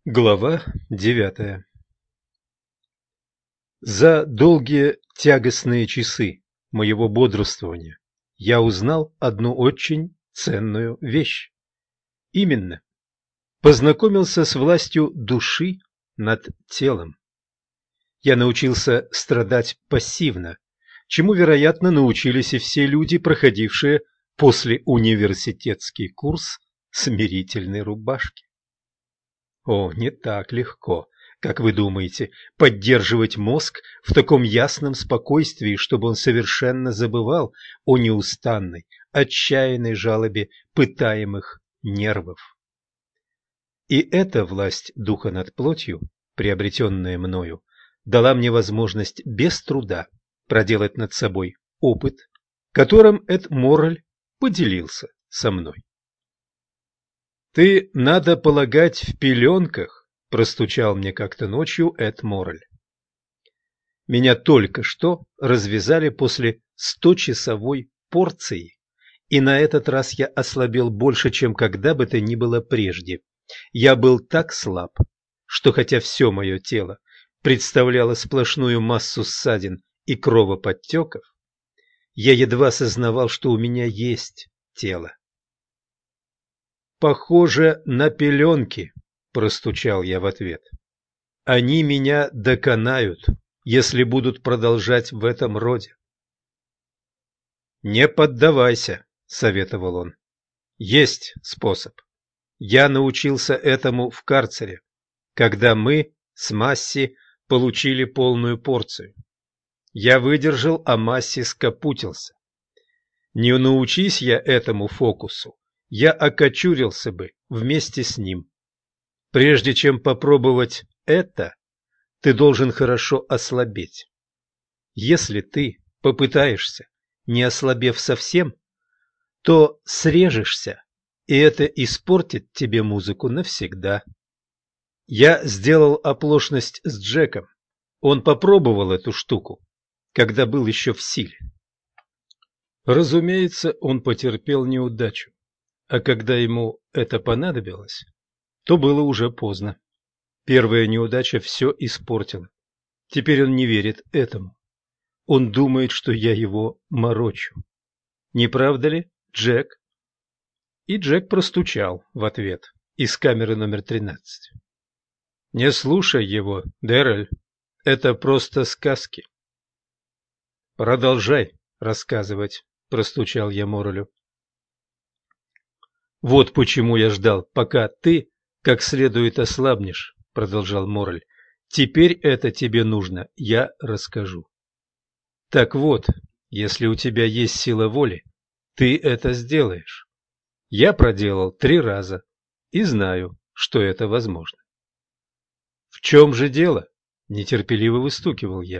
Глава 9. За долгие тягостные часы моего бодрствования я узнал одну очень ценную вещь. Именно, познакомился с властью души над телом. Я научился страдать пассивно, чему, вероятно, научились и все люди, проходившие после университетский курс смирительной рубашки. О, не так легко, как вы думаете, поддерживать мозг в таком ясном спокойствии, чтобы он совершенно забывал о неустанной, отчаянной жалобе пытаемых нервов. И эта власть духа над плотью, приобретенная мною, дала мне возможность без труда проделать над собой опыт, которым Эд Моррель поделился со мной. «Ты, надо полагать, в пеленках», — простучал мне как-то ночью Эд Моррель. Меня только что развязали после 100-часовой порции, и на этот раз я ослабел больше, чем когда бы то ни было прежде. Я был так слаб, что хотя все мое тело представляло сплошную массу ссадин и кровоподтеков, я едва сознавал, что у меня есть тело. «Похоже на пеленки», — простучал я в ответ. «Они меня доконают, если будут продолжать в этом роде». «Не поддавайся», — советовал он. «Есть способ. Я научился этому в карцере, когда мы с Масси получили полную порцию. Я выдержал, а Масси скопутился. Не научись я этому фокусу, я окочурился бы вместе с ним. Прежде чем попробовать это, ты должен хорошо ослабеть. Если ты попытаешься, не ослабев совсем, то срежешься, и это испортит тебе музыку навсегда. Я сделал оплошность с Джеком. Он попробовал эту штуку, когда был еще в силе. Разумеется, он потерпел неудачу. А когда ему это понадобилось, то было уже поздно. Первая неудача все испортила. Теперь он не верит этому. Он думает, что я его морочу. Не правда ли, Джек? И Джек простучал в ответ из камеры номер 13. Не слушай его, Дэррель. Это просто сказки. Продолжай рассказывать, простучал я Моррелю. «Вот почему я ждал, пока ты как следует ослабнешь», — продолжал Моррель. «Теперь это тебе нужно, я расскажу. Так вот, если у тебя есть сила воли, ты это сделаешь. Я проделал 3 раза и знаю, что это возможно». «В чем же дело?» — нетерпеливо выстукивал я.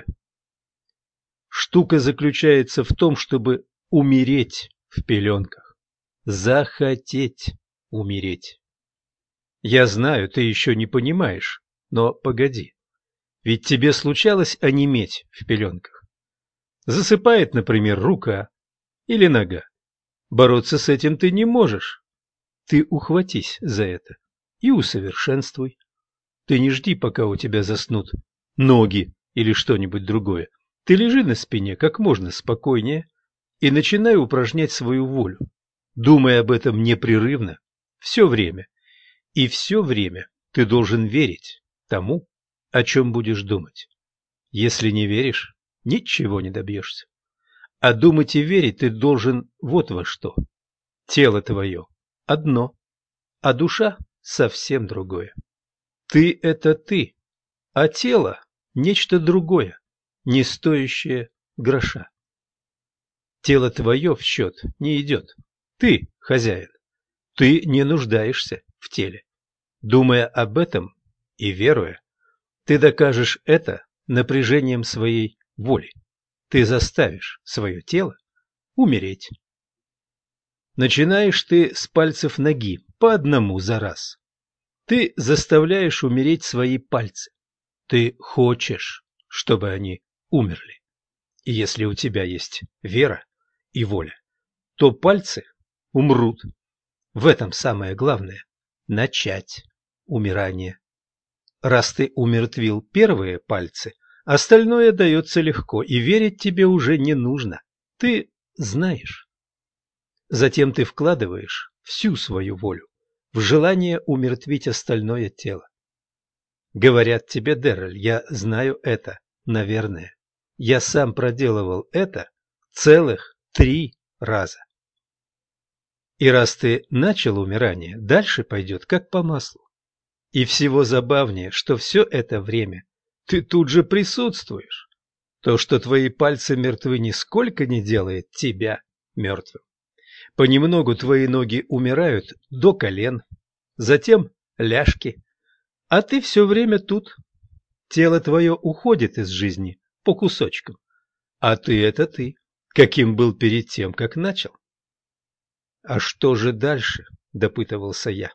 «Штука заключается в том, чтобы умереть в пеленках. Захотеть умереть. Я знаю, ты еще не понимаешь, но погоди. Ведь тебе случалось онеметь в пеленках. Засыпает, например, рука или нога. Бороться с этим ты не можешь. Ты ухватись за это и усовершенствуй. Ты не жди, пока у тебя заснут ноги или что-нибудь другое. Ты лежи на спине как можно спокойнее и начинай упражнять свою волю. Думай об этом непрерывно, все время. И все время ты должен верить тому, о чем будешь думать. Если не веришь, ничего не добьешься. А думать и верить ты должен вот во что. Тело твое одно, а душа совсем другое. Ты — это ты, а тело — нечто другое, не стоящее гроша. Тело твое в счет не идет. Ты хозяин. Ты не нуждаешься в теле. Думая об этом и веруя, ты докажешь это напряжением своей воли. Ты заставишь свое тело умереть. Начинаешь ты с пальцев ноги по одному за раз. Ты заставляешь умереть свои пальцы. Ты хочешь, чтобы они умерли. И если у тебя есть вера и воля, то пальцы умрут. В этом самое главное – начать умирание. раз ты умертвил первые пальцы, остальное дается легко, и верить тебе уже не нужно. Ты знаешь. Затем ты вкладываешь всю свою волю в желание умертвить остальное тело. Говорят тебе, Деррель, я знаю это, наверное. Я сам проделывал это целых 3 раза. И раз ты начал умирание, дальше пойдет как по маслу. И всего забавнее, что все это время ты тут же присутствуешь. То, что твои пальцы мертвы, нисколько не делает тебя мертвым. Понемногу твои ноги умирают до колен, затем ляжки, а ты все время тут. Тело твое уходит из жизни по кусочкам, а ты — это ты, каким был перед тем, как начал. А что же дальше, допытывался я.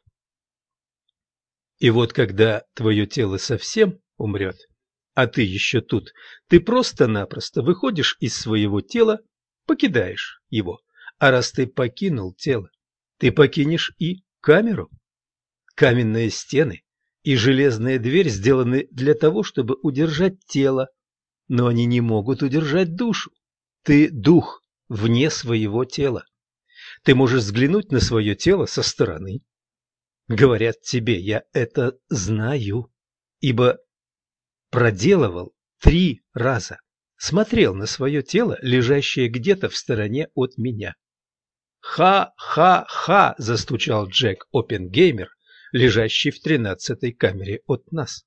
И вот когда твое тело совсем умрет, а ты еще тут, ты просто-напросто выходишь из своего тела, покидаешь его. А раз ты покинул тело, ты покинешь и камеру. Каменные стены и железная дверь сделаны для того, чтобы удержать тело, но они не могут удержать душу. Ты дух вне своего тела. Ты можешь взглянуть на свое тело со стороны. Говорят тебе, я это знаю, ибо проделывал 3 раза. Смотрел на свое тело, лежащее где-то в стороне от меня. «Ха-ха-ха!» – застучал Джек Оппенгеймер, лежащий в 13-й камере от нас.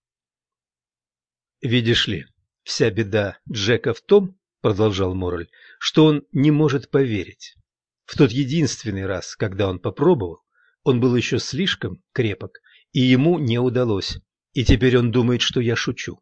«Видишь ли, вся беда Джека в том, – продолжал Моррель, – что он не может поверить. В тот единственный раз, когда он попробовал, он был еще слишком крепок, и ему не удалось, и теперь он думает, что я шучу.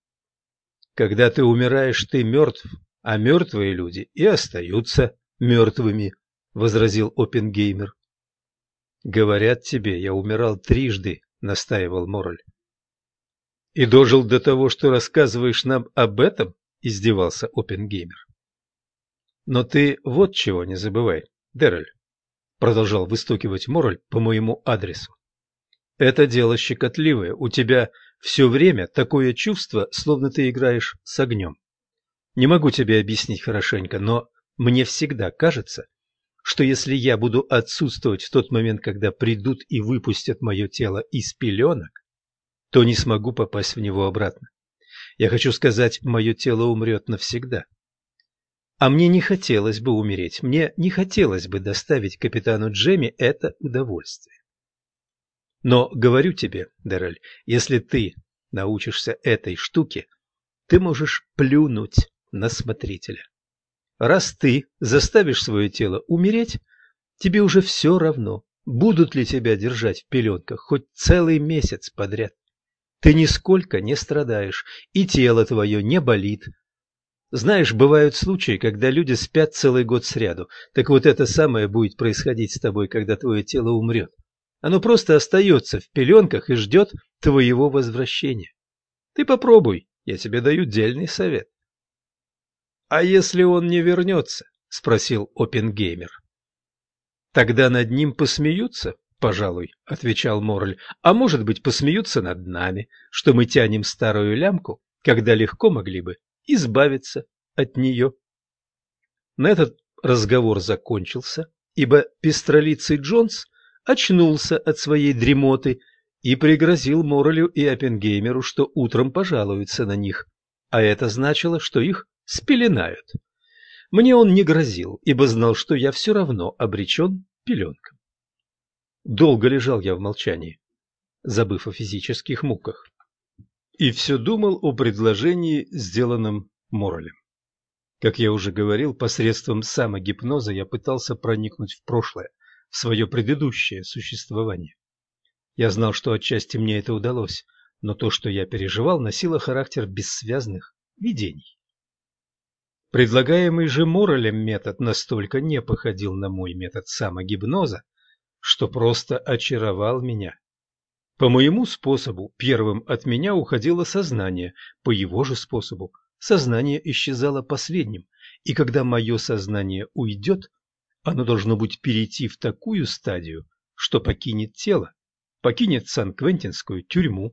Когда ты умираешь, ты мертв, а мертвые люди и остаются мертвыми», – возразил Оппенгеймер. «Говорят тебе, я умирал 3, – настаивал Моррель. «И дожил до того, что рассказываешь нам об этом?» – издевался Оппенгеймер. «Но ты вот чего не забывай, Деррель», – продолжал выстукивать Моррель по моему адресу. «Это дело щекотливое, у тебя все время такое чувство, словно ты играешь с огнем. Не могу тебе объяснить хорошенько, но мне всегда кажется, что если я буду отсутствовать в тот момент, когда придут и выпустят мое тело из пеленок, то не смогу попасть в него обратно. Я хочу сказать, мое тело умрет навсегда. А мне не хотелось бы умереть, мне не хотелось бы доставить капитану Джемми это удовольствие. Но говорю тебе, Деррель, если ты научишься этой штуке, ты можешь плюнуть на смотрителя. Раз ты заставишь свое тело умереть, тебе уже все равно, будут ли тебя держать в пеленках хоть целый месяц подряд. Ты нисколько не страдаешь, и тело твое не болит. Знаешь, бывают случаи, когда люди спят целый год сряду. Так вот это самое будет происходить с тобой, когда твое тело умрет. Оно просто остается в пеленках и ждет твоего возвращения. Ты попробуй, я тебе даю дельный совет. — А если он не вернется? — спросил Оппенгеймер. — Тогда над ним посмеются, пожалуй, — отвечал Моррель. — А может быть, посмеются над нами, что мы тянем старую лямку, когда легко могли бы избавиться от нее. На этот разговор закончился, ибо пестролицый Джонс очнулся от своей дремоты и пригрозил Моррелю и Оппенгеймеру, что утром пожалуются на них, а это значило, что их спеленают. Мне он не грозил, ибо знал, что я все равно обречен пеленкам. Долго лежал я в молчании, забыв о физических муках, и все думал о предложении, сделанном Моррелем. Как я уже говорил, посредством самогипноза я пытался проникнуть в прошлое, в свое предыдущее существование. Я знал, что отчасти мне это удалось, но то, что я переживал, носило характер бессвязных видений. Предлагаемый же Моррелем метод настолько не походил на мой метод самогипноза, что просто очаровал меня. По моему способу первым от меня уходило сознание, по его же способу сознание исчезало последним, и когда мое сознание уйдет, оно должно будет перейти в такую стадию, что покинет тело, покинет Сан-Квентинскую тюрьму,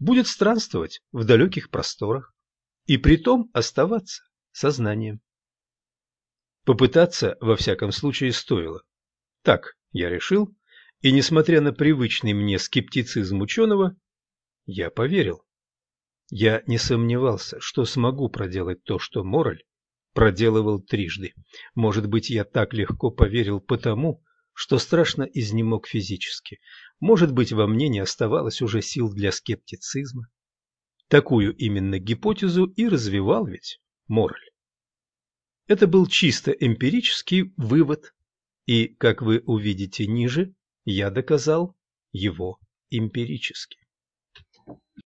будет странствовать в далеких просторах и притом оставаться сознанием. Попытаться, во всяком случае, стоило. Так я решил, и, несмотря на привычный мне скептицизм ученого, я поверил. Я не сомневался, что смогу проделать то, что Мораль проделывал трижды. Может быть, я так легко поверил потому, что страшно изнемог физически. Может быть, во мне не оставалось уже сил для скептицизма. Такую именно гипотезу и развивал ведь Мораль. Это был чисто эмпирический вывод, и, как вы увидите ниже, я доказал его эмпирически.